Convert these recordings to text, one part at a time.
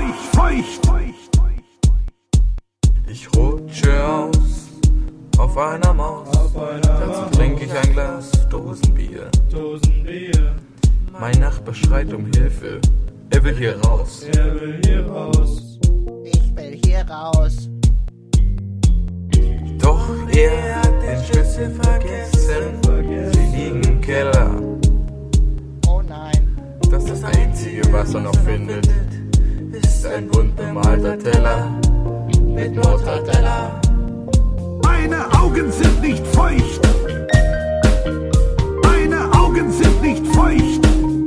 Ich rutsche aus auf einer Maus, dazu trinke ich ein Glas Dosenbier. Mein Nachbar schreit um Hilfe, er will hier raus. Ich will hier raus. Doch er hat den Schlüssel vergessen, sie liegen im Keller. Oh nein. Das Einzige, was er noch findet, ist ein bunt bemalter Teller mit Mortadella. Meine Augen sind nicht feucht. Meine Augen sind nicht feucht.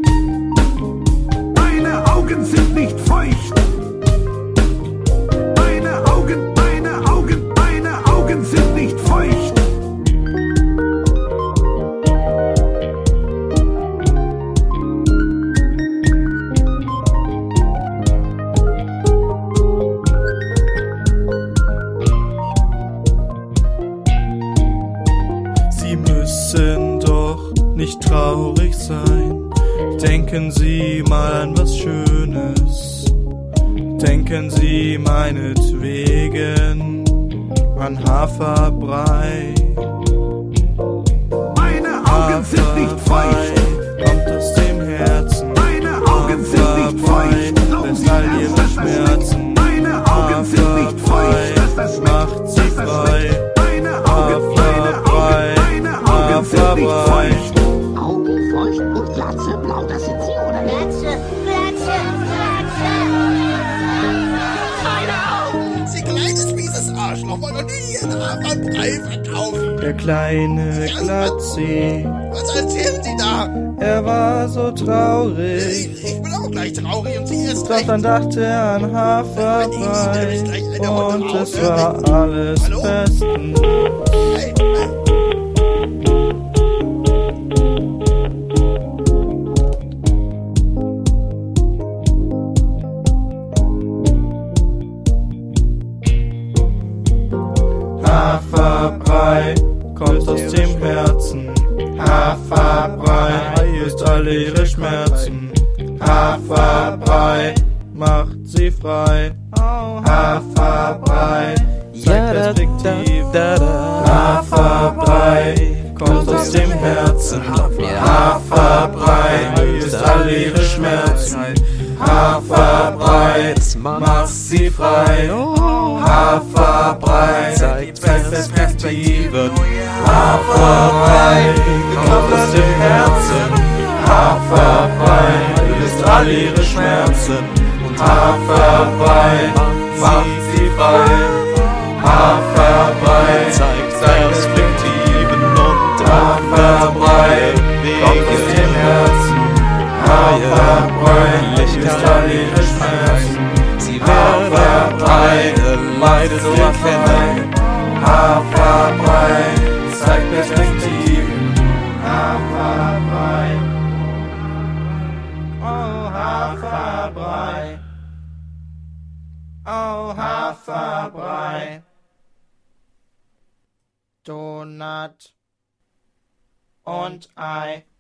Meine Augen sind nicht feucht. Meine Augen sind nicht feucht. Sie müssen doch nicht traurig sein. Denken Sie mal an was Schönes. Denken Sie meinetwegen an Haferbrei. Meine Augen sind nicht feucht. Kommt aus dem Herzen. Meine Augen sind nicht feucht. Lässt all ihre Schmerzen. Meine Augen sind nicht feucht. Macht sie frei. Meine Augen sind nicht feucht. Augen feucht und Glatze blau, das sind Sie, oder nicht? Glatze, Glatze, Glatze. Meine Augen! Sie kleines, mieses Arschloch, wollen doch nie Ihren Haferbrei verkaufen. Der kleine Glatzi, Was erzählen Sie da? er war so traurig. Ich bin auch gleich traurig und Sie erst Doch recht. dann dachte er an Haferbrei und es war alles Hallo? bestens. Hey, Haferbrei kommt aus dem Herzen. Haferbrei löst alle ihre Schmerzen. Haferbrei macht sie frei. Haferbrei zeigt Perspektive. Haferbrei kommt aus dem Herzen. Haferbrei löst alle ihre Schmerzen. Haferbrei macht sie frei. Haferbrei zeigt Perspektiven. Haferbrei kommt aus dem Herzen. Haferbrei löst all ihre Schmerzen. Und Haferbrei macht sie frei. Haferbrei zeigt Perspektiven. Und Haferbrei kommt aus dem Herzen. Haferbrei löst all ihre Schmerzen. Sie werden eine Leiden erkennen. Haferbrei zeigt Perspektiven. Haferbrei, oh Haferbrei, oh Haferbrei. Donut und Ei.